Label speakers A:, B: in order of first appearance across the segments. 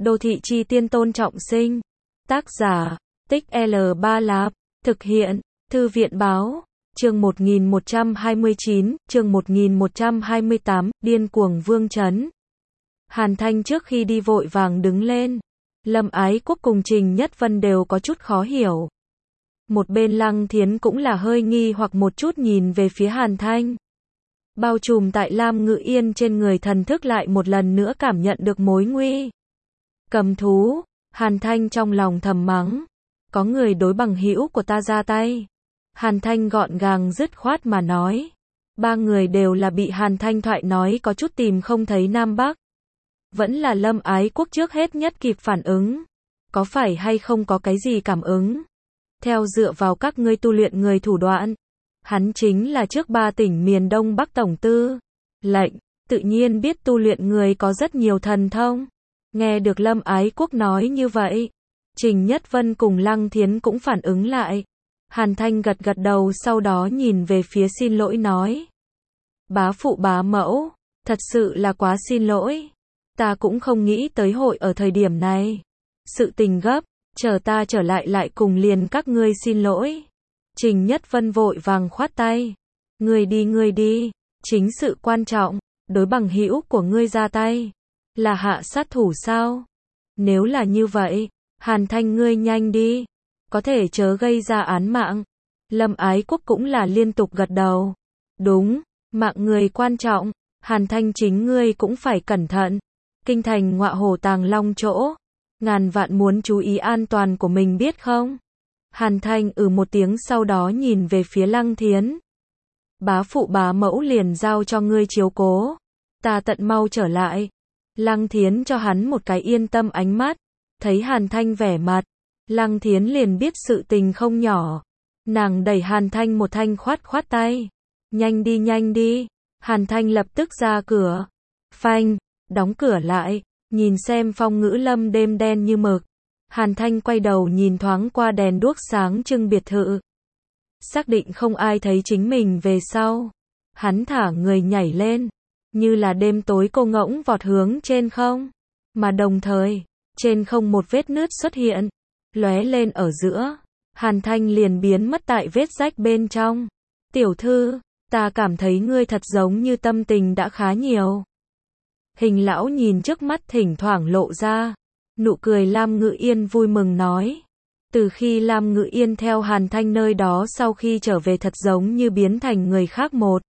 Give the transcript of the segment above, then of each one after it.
A: Đô thị chi tiên Tôn Trọng Sinh. Tác giả, Tích L3 Lạp. Thực hiện, Thư viện Báo. Chương 1129, chương 1128, Điên cuồng vương trấn. Hàn Thanh trước khi đi vội vàng đứng lên. Lâm Ái Quốc cùng Trình Nhất Vân đều có chút khó hiểu. Một bên Lăng Thiến cũng là hơi nghi hoặc một chút nhìn về phía Hàn Thanh. Bao trùm tại Lam Ngự Yên trên người thần thức lại một lần nữa cảm nhận được mối nguy. Cầm thú, Hàn Thanh trong lòng thầm mắng. Có người đối bằng hữu của ta ra tay. Hàn Thanh gọn gàng dứt khoát mà nói. Ba người đều là bị Hàn Thanh thoại nói có chút tìm không thấy Nam Bắc. Vẫn là Lâm Ái Quốc trước hết nhất kịp phản ứng. Có phải hay không có cái gì cảm ứng? Theo dựa vào các ngươi tu luyện người thủ đoạn. Hắn chính là trước 3 tỉnh miền Đông Bắc Tổng Tư. Lệnh, tự nhiên biết tu luyện người có rất nhiều thần thông. Nghe được Lâm Ái Quốc nói như vậy. Trình Nhất Vân cùng Lăng Thiến cũng phản ứng lại. Hàn Thanh gật gật đầu sau đó nhìn về phía xin lỗi nói. Bá phụ bá mẫu, thật sự là quá xin lỗi. Ta cũng không nghĩ tới hội ở thời điểm này. Sự tình gấp, chờ ta trở lại cùng liền các ngươi xin lỗi. Trình Nhất Vân vội vàng khoát tay. Ngươi đi, chính sự quan trọng, đối bằng hữu của ngươi ra tay. Là hạ sát thủ sao? Nếu là như vậy, Hàn Thanh ngươi nhanh đi. Có thể chớ gây ra án mạng. Lâm Ái Quốc cũng là liên tục gật đầu. Đúng, mạng người quan trọng. Hàn Thanh chính ngươi cũng phải cẩn thận. Kinh thành ngọa hổ tàng long chỗ. Ngàn vạn muốn chú ý an toàn của mình biết không? Hàn Thanh một tiếng sau đó nhìn về phía Lăng Thiến. Bá phụ bá mẫu liền giao cho ngươi chiếu cố. Ta tận mau trở lại. Lăng Thiến cho hắn một cái yên tâm ánh mắt. Thấy Hàn Thanh vẻ mặt. Lăng Thiến liền biết sự tình không nhỏ. Nàng đẩy Hàn Thanh một thanh khoát tay. Nhanh đi. Hàn Thanh lập tức ra cửa. Phanh, đóng cửa lại. Nhìn xem Phong Ngữ Lâm đêm đen như mực. Hàn Thanh quay đầu nhìn thoáng qua đèn đuốc sáng trưng biệt thự. Xác định không ai thấy chính mình về sau. Hắn thả người nhảy lên. Như là đêm tối cô ngỗng vọt hướng trên không. Mà đồng thời, trên không một vết nứt xuất hiện. Lóe lên ở giữa. Hàn Thanh liền biến mất tại vết rách bên trong. Tiểu thư, ta cảm thấy ngươi thật giống như tâm tình đã khá nhiều. Hình lão nhìn trước mắt thỉnh thoảng lộ ra. Nụ cười Lam Ngự Yên vui mừng nói. Từ khi Lam Ngự Yên theo Hàn Thanh nơi đó sau khi trở về thật giống như biến thành người khác một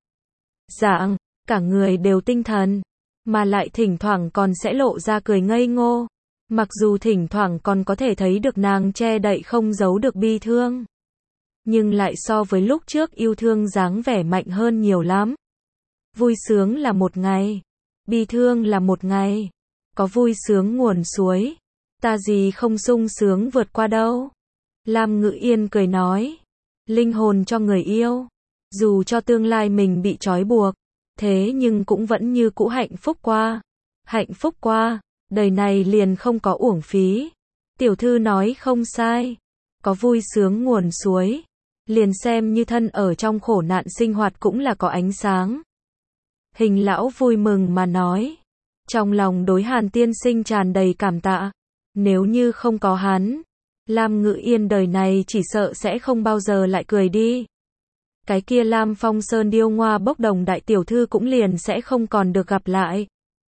A: dạng, cả người đều tinh thần, mà lại thỉnh thoảng còn sẽ lộ ra cười ngây ngô. Mặc dù thỉnh thoảng còn có thể thấy được nàng che đậy không giấu được bi thương. Nhưng lại so với lúc trước yêu thương dáng vẻ mạnh hơn nhiều lắm. Vui sướng là một ngày. Bi thương là một ngày. Có vui sướng nguồn suối. Ta gì không sung sướng vượt qua đâu. Lam Ngự Yên cười nói. Linh hồn cho người yêu. Dù cho tương lai mình bị trói buộc. Thế nhưng cũng vẫn như cũ hạnh phúc qua. Hạnh phúc qua. Đời này liền không có uổng phí. Tiểu thư nói không sai. Có vui sướng nguồn suối. Liền xem như thân ở trong khổ nạn sinh hoạt cũng là có ánh sáng. Hình lão vui mừng mà nói. Trong lòng đối Hàn tiên sinh tràn đầy cảm tạ. Nếu như không có hắn, Lam Ngự Yên đời này chỉ sợ sẽ không bao giờ lại cười đi. Cái kia Lam Phong Sơn điêu ngoa bốc đồng đại tiểu thư cũng liền sẽ không còn được gặp lại.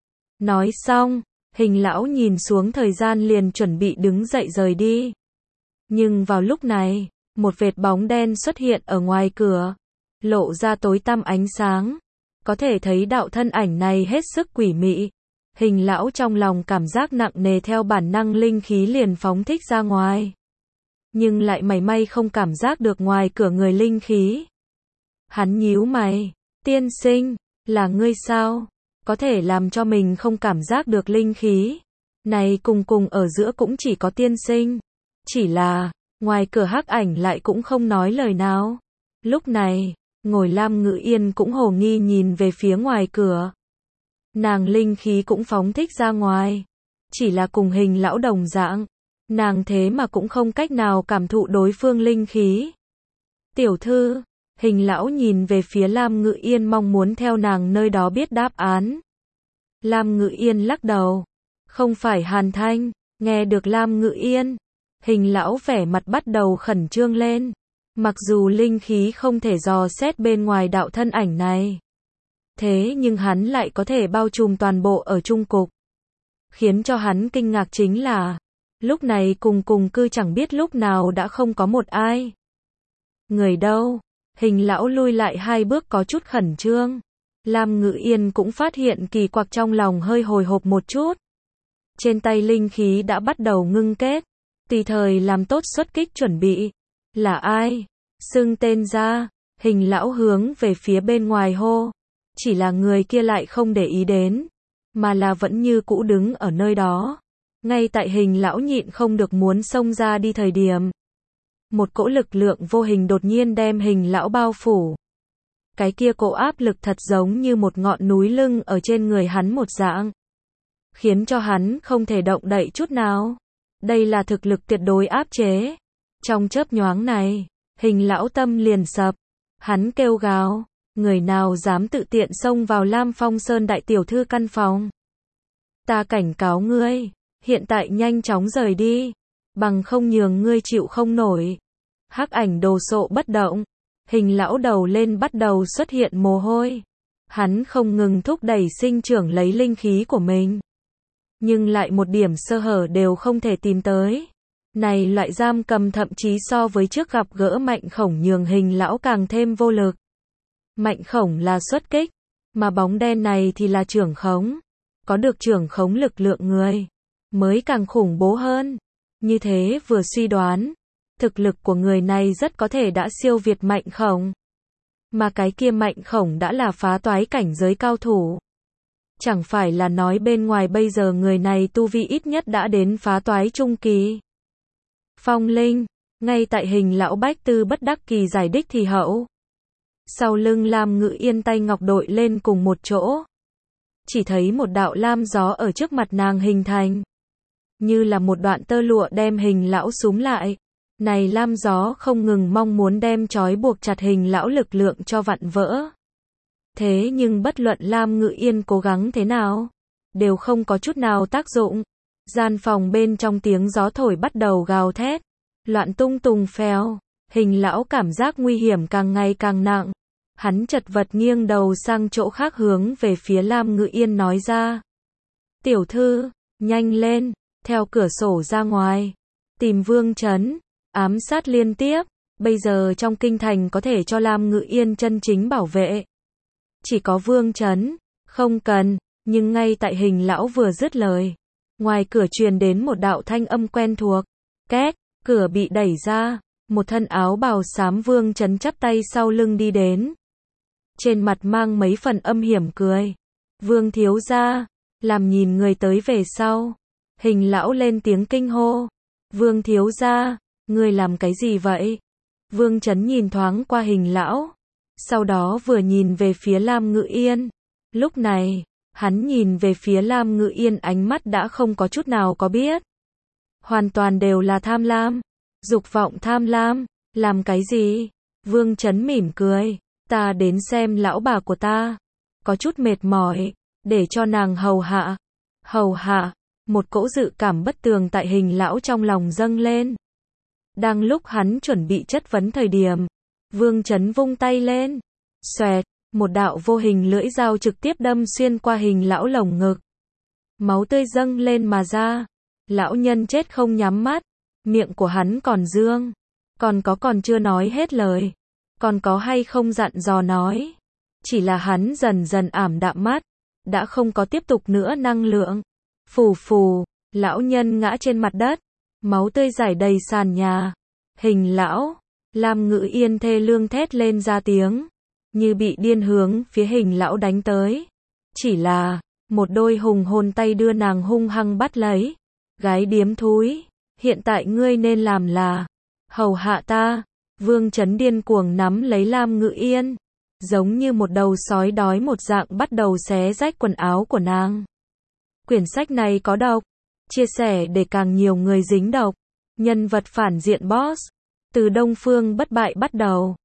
A: Nói xong, hình lão nhìn xuống thời gian liền chuẩn bị đứng dậy rời đi. Nhưng vào lúc này, một vệt bóng đen xuất hiện ở ngoài cửa, lộ ra tối tăm ánh sáng. Có thể thấy đạo thân ảnh này hết sức quỷ mị. Hình lão trong lòng cảm giác nặng nề theo bản năng linh khí liền phóng thích ra ngoài. Nhưng lại mảy may không cảm giác được ngoài cửa người linh khí. Hắn nhíu mày. Tiên sinh, là ngươi sao? Có thể làm cho mình không cảm giác được linh khí. Này cùng ở giữa cũng chỉ có tiên sinh. Chỉ là, ngoài cửa hắc ảnh lại cũng không nói lời nào. Lúc này, ngồi Lam Ngự Yên cũng hồ nghi nhìn về phía ngoài cửa. Nàng linh khí cũng phóng thích ra ngoài. Chỉ là cùng hình lão đồng dạng. Nàng thế mà cũng không cách nào cảm thụ đối phương linh khí. Tiểu thư, hình lão nhìn về phía Lam Ngự Yên mong muốn theo nàng nơi đó biết đáp án. Lam Ngự Yên lắc đầu. Không phải Hàn Thanh. Nghe được Lam Ngự Yên, Hình lão vẻ mặt bắt đầu khẩn trương lên. Mặc dù linh khí không thể dò xét bên ngoài đạo thân ảnh này, thế nhưng hắn lại có thể bao trùm toàn bộ ở trung cục. Khiến cho hắn kinh ngạc chính là, lúc này cùng cư chẳng biết lúc nào đã không có một ai. Người đâu? Hình lão lui lại 2 bước có chút khẩn trương. Lam Ngự Yên cũng phát hiện kỳ quặc trong lòng hơi hồi hộp một chút. Trên tay linh khí đã bắt đầu ngưng kết, tùy thời làm tốt xuất kích chuẩn bị. Là ai? Xưng tên ra. Hình lão hướng về phía bên ngoài hô. Chỉ là người kia lại không để ý đến, mà là vẫn như cũ đứng ở nơi đó. Ngay tại Hình lão nhịn không được muốn xông ra đi thời điểm, một cỗ lực lượng vô hình đột nhiên đem Hình lão bao phủ. Cái kia cỗ áp lực thật giống như một ngọn núi lưng ở trên người hắn một dạng, khiến cho hắn không thể động đậy chút nào. Đây là thực lực tuyệt đối áp chế. Trong chớp nhoáng này, Hình lão tâm liền sập. Hắn kêu gào, người nào dám tự tiện xông vào Lam Phong Sơn đại tiểu thư căn phòng. Ta cảnh cáo ngươi, hiện tại nhanh chóng rời đi, bằng không nhường ngươi chịu không nổi. Hắc ảnh đồ sộ bất động, Hình lão đầu lên bắt đầu xuất hiện mồ hôi. Hắn không ngừng thúc đẩy sinh trưởng lấy linh khí của mình, nhưng lại một điểm sơ hở đều không thể tìm tới. Này loại giam cầm thậm chí so với trước gặp gỡ Mạnh Khổng nhường Hình lão càng thêm vô lực. Mạnh Khổng là xuất kích, mà bóng đen này thì là trưởng khống. Có được trưởng khống lực lượng người, mới càng khủng bố hơn. Như thế vừa suy đoán, thực lực của người này rất có thể đã siêu việt Mạnh Khổng. Mà cái kia Mạnh Khổng đã là phá toái cảnh giới cao thủ. Chẳng phải là nói bên ngoài bây giờ người này tu vi ít nhất đã đến phá toái trung kỳ. Phong linh, ngay tại Hình lão bách tư bất đắc kỳ giải đích thì hậu. Sau lưng Lam Ngự Yên tay ngọc đội lên cùng một chỗ. Chỉ thấy một đạo lam gió ở trước mặt nàng hình thành. Như là một đoạn tơ lụa đem Hình lão súm lại. Này lam gió không ngừng mong muốn đem trói buộc chặt Hình lão lực lượng cho vặn vỡ. Thế nhưng bất luận Lam Ngự Yên cố gắng thế nào, đều không có chút nào tác dụng. Gian phòng bên trong tiếng gió thổi bắt đầu gào thét, loạn tung tùng phèo. Hình lão cảm giác nguy hiểm càng ngày càng nặng. Hắn chật vật nghiêng đầu sang chỗ khác hướng về phía Lam Ngự Yên nói ra. Tiểu thư, nhanh lên, theo cửa sổ ra ngoài. Tìm Vương Chấn, ám sát liên tiếp. Bây giờ trong kinh thành có thể cho Lam Ngự Yên chân chính bảo vệ. Chỉ có Vương Chấn, không cần. Nhưng ngay tại Hình lão vừa dứt lời, ngoài cửa truyền đến một đạo thanh âm quen thuộc. Két, cửa bị đẩy ra. Một thân áo bào xám Vương Chấn chắp tay sau lưng đi đến. Trên mặt mang mấy phần âm hiểm cười. Vương thiếu gia, làm nhìn người tới về sau. Hình lão lên tiếng kinh hô. Vương thiếu gia, người làm cái gì vậy? Vương Chấn nhìn thoáng qua Hình lão, sau đó vừa nhìn về phía Lam Ngự Yên. Lúc này, hắn nhìn về phía Lam Ngự Yên ánh mắt đã không có chút nào có biết. Hoàn toàn đều là tham lam. Dục vọng tham lam. Làm cái gì? Vương Chấn mỉm cười. Ta đến xem lão bà của ta. Có chút mệt mỏi. Để cho nàng hầu hạ. Hầu hạ. Một cỗ dự cảm bất tường tại Hình lão trong lòng dâng lên. Đang lúc hắn chuẩn bị chất vấn thời điểm, Vương Chấn vung tay lên. Xoẹt. Một đạo vô hình lưỡi dao trực tiếp đâm xuyên qua Hình lão lồng ngực. Máu tươi dâng lên mà ra. Lão nhân chết không nhắm mắt. Miệng của hắn còn dương. Còn chưa nói hết lời. Còn có hay không dặn dò nói. Chỉ là hắn dần dần ảm đạm mắt. Đã không có tiếp tục nữa năng lượng. Phù phù. Lão nhân ngã trên mặt đất. Máu tươi rải đầy sàn nhà. Hình lão. Lam Ngự Yên thê lương thét lên ra tiếng. Như bị điên hướng phía Hình lão đánh tới. Chỉ là, một đôi hùng hồn tay đưa nàng hung hăng bắt lấy. Gái điếm thúi. Hiện tại ngươi nên làm là hầu hạ ta. Vương Chấn điên cuồng nắm lấy Lam Ngự Yên, giống như một đầu sói đói một dạng bắt đầu xé rách quần áo của nàng. Quyển sách này có độc, chia sẻ để càng nhiều người dính độc. Nhân vật phản diện boss, từ Đông Phương Bất Bại bắt đầu.